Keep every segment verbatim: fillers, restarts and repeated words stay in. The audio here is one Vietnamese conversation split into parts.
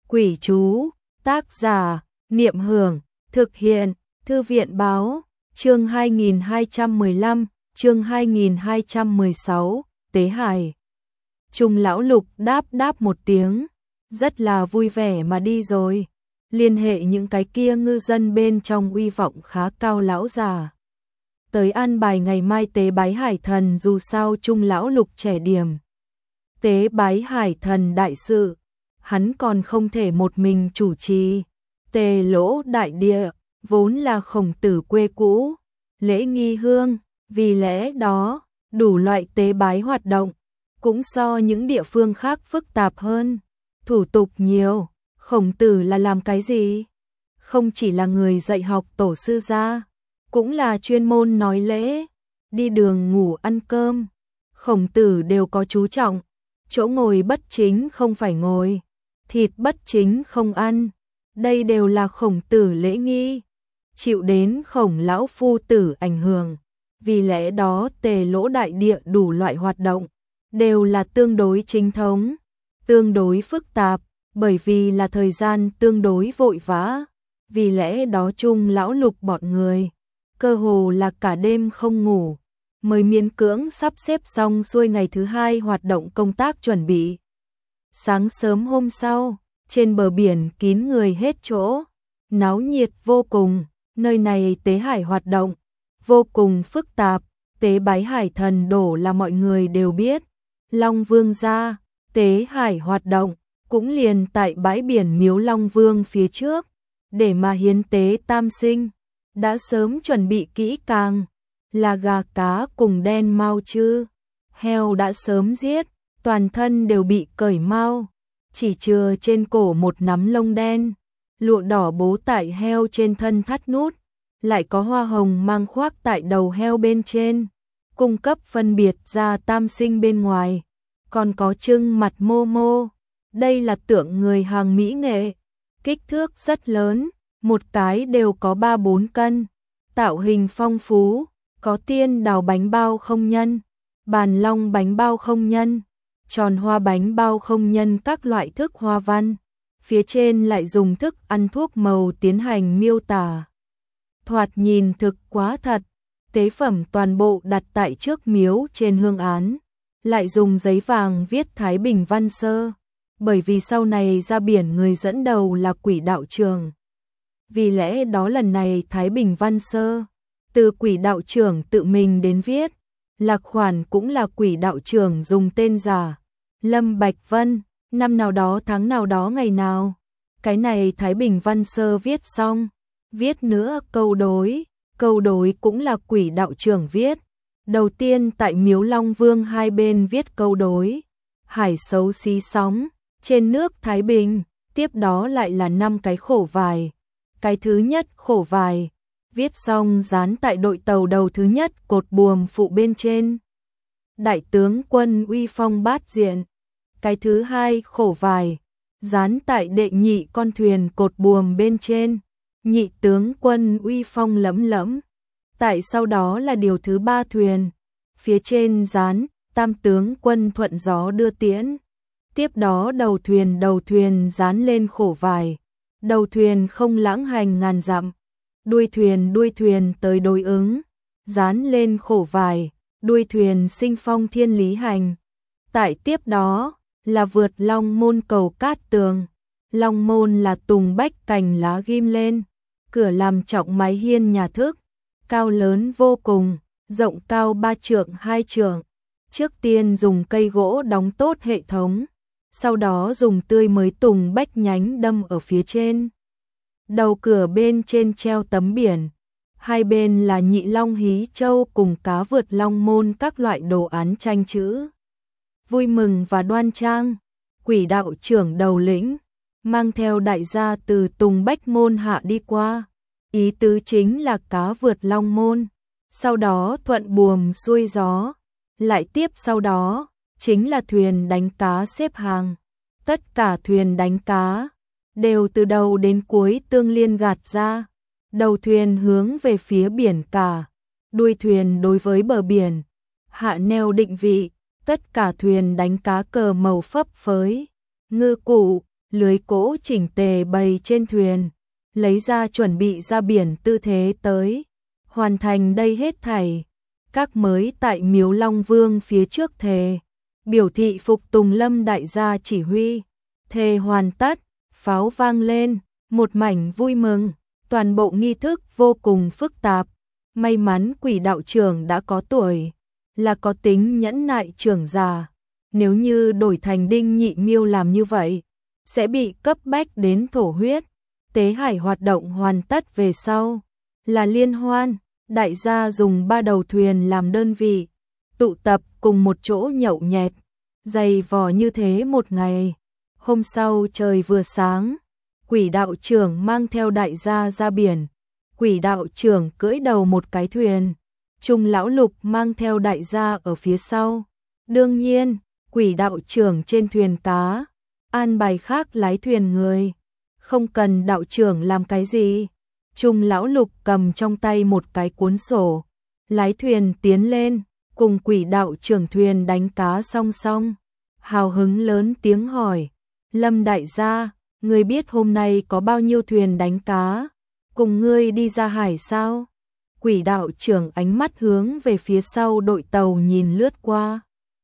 Quỷ chú, tác giả, Niệm Hưởng, thực hiện, Thư viện Báo, chương hai nghìn hai trăm mười lăm, chương hai nghìn hai trăm mười sáu, Tế Hải. Trung lão Lục đáp đáp một tiếng, rất là vui vẻ mà đi rồi, liên hệ những cái kia ngư dân bên trong uy vọng khá cao lão già. Tới an bài ngày mai tế bái hải thần, dù sao Trung lão Lục trẻ điểm. Tế bái hải thần đại sự, hắn còn không thể một mình chủ trì. Tề Lỗ đại địa, vốn là Khổng Tử quê cũ, lễ nghi hương, vì lẽ đó, đủ loại tế bái hoạt động, cũng so những địa phương khác phức tạp hơn, thủ tục nhiều. Khổng Tử là làm cái gì? Không chỉ là người dạy học tổ sư gia, cũng là chuyên môn nói lễ, đi đường ngủ ăn cơm. Khổng Tử đều có chú trọng, chỗ ngồi bất chính không phải ngồi, thịt bất chính không ăn, đây đều là Khổng Tử lễ nghi, chịu đến Khổng lão phu tử ảnh hưởng, vì lẽ đó Tề Lỗ đại địa đủ loại hoạt động, đều là tương đối chính thống, tương đối phức tạp, bởi vì là thời gian tương đối vội vã, vì lẽ đó Trung lão Lục bọn người, cơ hồ là cả đêm không ngủ, mới miễn cưỡng sắp xếp xong xuôi ngày thứ hai hoạt động công tác chuẩn bị. Sáng sớm hôm sau, trên bờ biển kín người hết chỗ, náo nhiệt vô cùng, nơi này tế hải hoạt động, vô cùng phức tạp, tế bái hải thần đổ là mọi người đều biết, Long Vương gia, tế hải hoạt động, cũng liền tại bãi biển miếu Long Vương phía trước, để mà hiến tế tam sinh, đã sớm chuẩn bị kỹ càng, là gà cá cùng đen mao chư, heo đã sớm giết, toàn thân đều bị cởi mao, chỉ chừa trên cổ một nắm lông đen, lụa đỏ bố tại heo trên thân thắt nút, lại có hoa hồng mang khoác tại đầu heo bên trên, cung cấp phân biệt ra tam sinh bên ngoài, còn có trưng mặt mô mô, đây là tượng người hàng mỹ nghệ, kích thước rất lớn, một cái đều có ba bốn cân, tạo hình phong phú, có tiên đào bánh bao không nhân, bàn long bánh bao không nhân, tròn hoa bánh bao không nhân các loại thức hoa văn, phía trên lại dùng thức ăn thuốc màu tiến hành miêu tả. Thoạt nhìn thực quá thật, tế phẩm toàn bộ đặt tại trước miếu trên hương án, lại dùng giấy vàng viết Thái Bình Văn Sơ, bởi vì sau này ra biển người dẫn đầu là Quỷ đạo trưởng. Vì lẽ đó lần này Thái Bình Văn Sơ, từ Quỷ đạo trưởng tự mình đến viết, lạc khoản cũng là Quỷ đạo trưởng dùng tên giả, Lâm Bạch Vân, năm nào đó tháng nào đó ngày nào. Cái này Thái Bình Văn Sơ viết xong, viết nữa câu đối, câu đối cũng là Quỷ đạo trưởng viết. Đầu tiên tại miếu Long Vương hai bên viết câu đối, hải xấu xí sóng, trên nước Thái Bình, tiếp đó lại là năm cái khổ vài. Cái thứ nhất khổ vài, viết xong dán tại đội tàu đầu thứ nhất cột buồm phụ bên trên. Đại tướng quân uy phong bát diện. Cái thứ hai khổ vài, dán tại đệ nhị con thuyền cột buồm bên trên. Nhị tướng quân uy phong lẫm lẫm. Tại sau đó là điều thứ ba thuyền, phía trên dán tam tướng quân thuận gió đưa tiễn. Tiếp đó đầu thuyền đầu thuyền dán lên khổ vài, đầu thuyền không lãng hành ngàn dặm, đuôi thuyền đuôi thuyền tới đối ứng, dán lên khổ vài, đuôi thuyền sinh phong thiên lý hành. Tại tiếp đó là vượt long môn cầu cát tường, long môn là tùng bách cành lá ghim lên, cửa làm trọng mái hiên nhà thức, cao lớn vô cùng, rộng cao ba trượng hai trượng, trước tiên dùng cây gỗ đóng tốt hệ thống, sau đó dùng tươi mới tùng bách nhánh đâm ở phía trên. Đầu cửa bên trên treo tấm biển, hai bên là nhị long hí châu cùng cá vượt long môn các loại đồ án tranh chữ. Vui mừng và đoan trang, Quỷ đạo trưởng đầu lĩnh, mang theo đại gia từ Tùng Bách môn hạ đi qua, ý tứ chính là cá vượt long môn, sau đó thuận buồm xuôi gió, lại tiếp sau đó, chính là thuyền đánh cá xếp hàng, tất cả thuyền đánh cá, đều từ đầu đến cuối tương liên gạt ra, đầu thuyền hướng về phía biển cả, đuôi thuyền đối với bờ biển, hạ neo định vị, tất cả thuyền đánh cá cờ màu phấp phới, ngư cụ, lưới cỗ chỉnh tề bày trên thuyền, lấy ra chuẩn bị ra biển tư thế tới. Hoàn thành đây hết thảy, các mới tại Miếu Long Vương phía trước thề, biểu thị phục tùng Lâm đại gia chỉ huy. Thề hoàn tất, pháo vang lên, một mảnh vui mừng, toàn bộ nghi thức vô cùng phức tạp. May mắn Quỷ đạo trưởng đã có tuổi, là có tính nhẫn nại trưởng già. Nếu như đổi thành Đinh Nhị Miêu làm như vậy, sẽ bị cấp bách đến thổ huyết. Tế hải hoạt động hoàn tất về sau, là liên hoan, đại gia dùng ba đầu thuyền làm đơn vị, tụ tập cùng một chỗ nhậu nhẹt, dày vò như thế một ngày. Hôm sau trời vừa sáng, Quỷ đạo trưởng mang theo đại gia ra biển. Quỷ đạo trưởng cưỡi đầu một cái thuyền, Trung lão Lục mang theo đại gia ở phía sau. Đương nhiên, Quỷ đạo trưởng trên thuyền cá, an bài khác lái thuyền người, không cần đạo trưởng làm cái gì. Trung lão Lục cầm trong tay một cái cuốn sổ, lái thuyền tiến lên, cùng Quỷ đạo trưởng thuyền đánh cá song song. Hào hứng lớn tiếng hỏi, Lâm đại gia, ngươi biết hôm nay có bao nhiêu thuyền đánh cá, cùng ngươi đi ra hải sao? Quỷ đạo trưởng ánh mắt hướng về phía sau đội tàu nhìn lướt qua,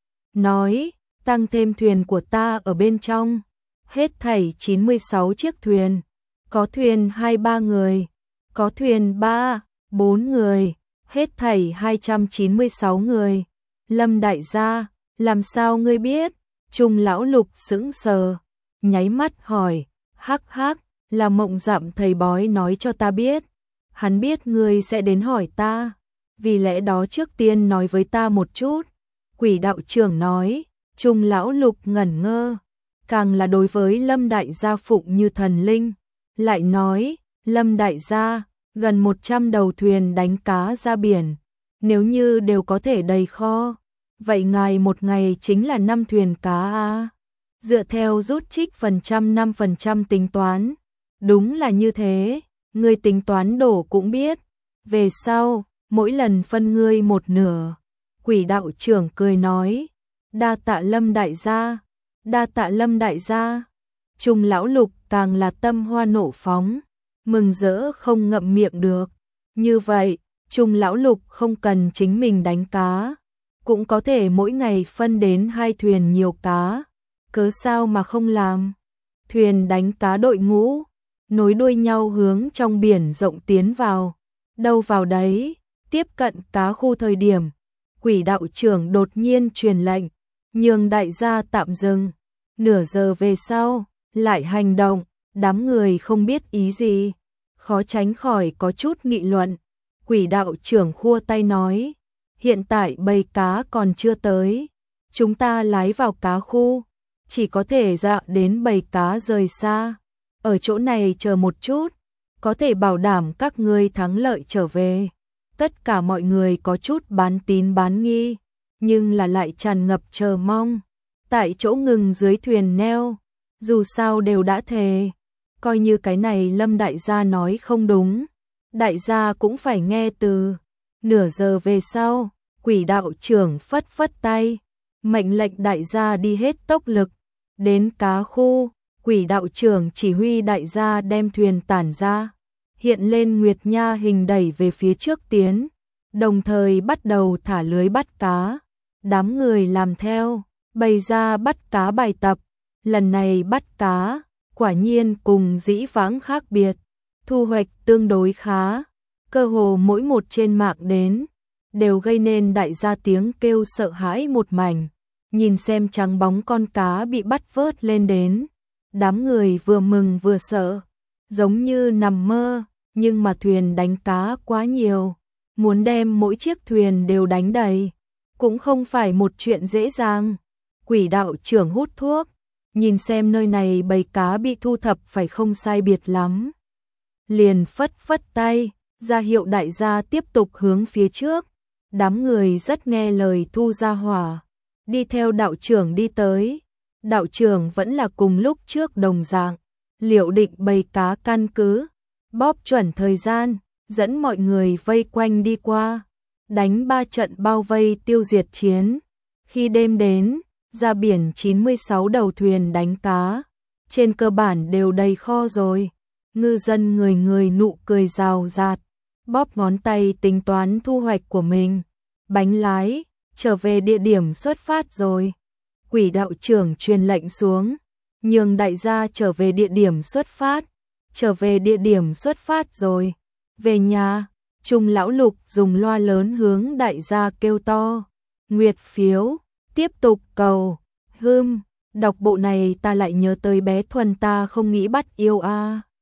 nói, tăng thêm thuyền của ta ở bên trong, hết thảy chín mươi sáu chiếc thuyền, có thuyền hai ba người, có thuyền ba, bốn người, hết thảy hai trăm chín mươi sáu người. Lâm đại gia, làm sao ngươi biết? Trung lão Lục sững sờ, nháy mắt hỏi, hắc hắc, là Mộng Dặm thầy bói nói cho ta biết. Hắn biết ngươi sẽ đến hỏi ta, vì lẽ đó trước tiên nói với ta một chút. Quỷ đạo trưởng nói. Trung lão Lục ngẩn ngơ, càng là đối với Lâm đại gia phụng như thần linh, lại nói, Lâm đại gia, gần một trăm đầu thuyền đánh cá ra biển, nếu như đều có thể đầy kho, vậy ngài một ngày chính là năm thuyền cá a. Dựa theo rút trích phần trăm năm phần trăm tính toán, đúng là như thế, ngươi tính toán đổ cũng biết, về sau, mỗi lần phân ngươi một nửa. Quỷ đạo trưởng cười nói, đa tạ Lâm đại gia, đa tạ Lâm đại gia. Trung lão Lục càng là tâm hoa nộ phóng, mừng rỡ không ngậm miệng được. Như vậy, Trung lão Lục không cần chính mình đánh cá, cũng có thể mỗi ngày phân đến hai thuyền nhiều cá, cớ sao mà không làm. Thuyền đánh cá đội ngũ, nối đuôi nhau hướng trong biển rộng tiến vào, đâu vào đấy, tiếp cận cá khu thời điểm. Quỷ đạo trưởng đột nhiên truyền lệnh, nhường đại gia tạm dừng, nửa giờ về sau, lại hành động, đám người không biết ý gì, khó tránh khỏi có chút nghị luận. Quỷ đạo trưởng khua tay nói, hiện tại bầy cá còn chưa tới, chúng ta lái vào cá khu, chỉ có thể dạo đến bầy cá rời xa, ở chỗ này chờ một chút, có thể bảo đảm các ngươi thắng lợi trở về. Tất cả mọi người có chút bán tín bán nghi, nhưng là lại tràn ngập chờ mong. Tại chỗ ngừng dưới thuyền neo, dù sao đều đã thề, coi như cái này Lâm đại gia nói không đúng, đại gia cũng phải nghe từ. Nửa giờ về sau, quỷ đạo trưởng phất phất tay, mệnh lệnh đại gia đi hết tốc lực, đến cá khu, quỷ đạo trưởng chỉ huy đại gia đem thuyền tản ra, hiện lên Nguyệt Nha hình đẩy về phía trước tiến, đồng thời bắt đầu thả lưới bắt cá. Đám người làm theo, bày ra bắt cá bài tập, lần này bắt cá, quả nhiên cùng dĩ vãng khác biệt, thu hoạch tương đối khá, cơ hồ mỗi một trên mạng đến, đều gây nên đại gia tiếng kêu sợ hãi một mảnh, nhìn xem trắng bóng con cá bị bắt vớt lên đến, đám người vừa mừng vừa sợ, giống như nằm mơ, nhưng mà thuyền đánh cá quá nhiều, muốn đem mỗi chiếc thuyền đều đánh đầy, cũng không phải một chuyện dễ dàng. Quỷ đạo trưởng hút thuốc, nhìn xem nơi này bầy cá bị thu thập phải không sai biệt lắm, liền phất phất tay, ra hiệu đại gia tiếp tục hướng phía trước. Đám người rất nghe lời thu ra hỏa, đi theo đạo trưởng đi tới. Đạo trưởng vẫn là cùng lúc trước đồng dạng, liệu định bầy cá căn cứ, bóp chuẩn thời gian, dẫn mọi người vây quanh đi qua, đánh ba trận bao vây tiêu diệt chiến. Khi đêm đến, ra biển chín mươi sáu đầu thuyền đánh cá, trên cơ bản đều đầy kho rồi. Ngư dân người người nụ cười rào rạt, bóp ngón tay tính toán thu hoạch của mình. Bánh lái, trở về địa điểm xuất phát rồi. Quỷ đạo trưởng truyền lệnh xuống, nhường đại gia trở về địa điểm xuất phát. Trở về địa điểm xuất phát rồi. Về nhà, Trung lão Lục dùng loa lớn hướng đại gia kêu to. Nguyệt phiếu, tiếp tục cầu. Hưm, đọc bộ này ta lại nhớ tới bé Thuần ta không nghĩ bắt yêu a. À.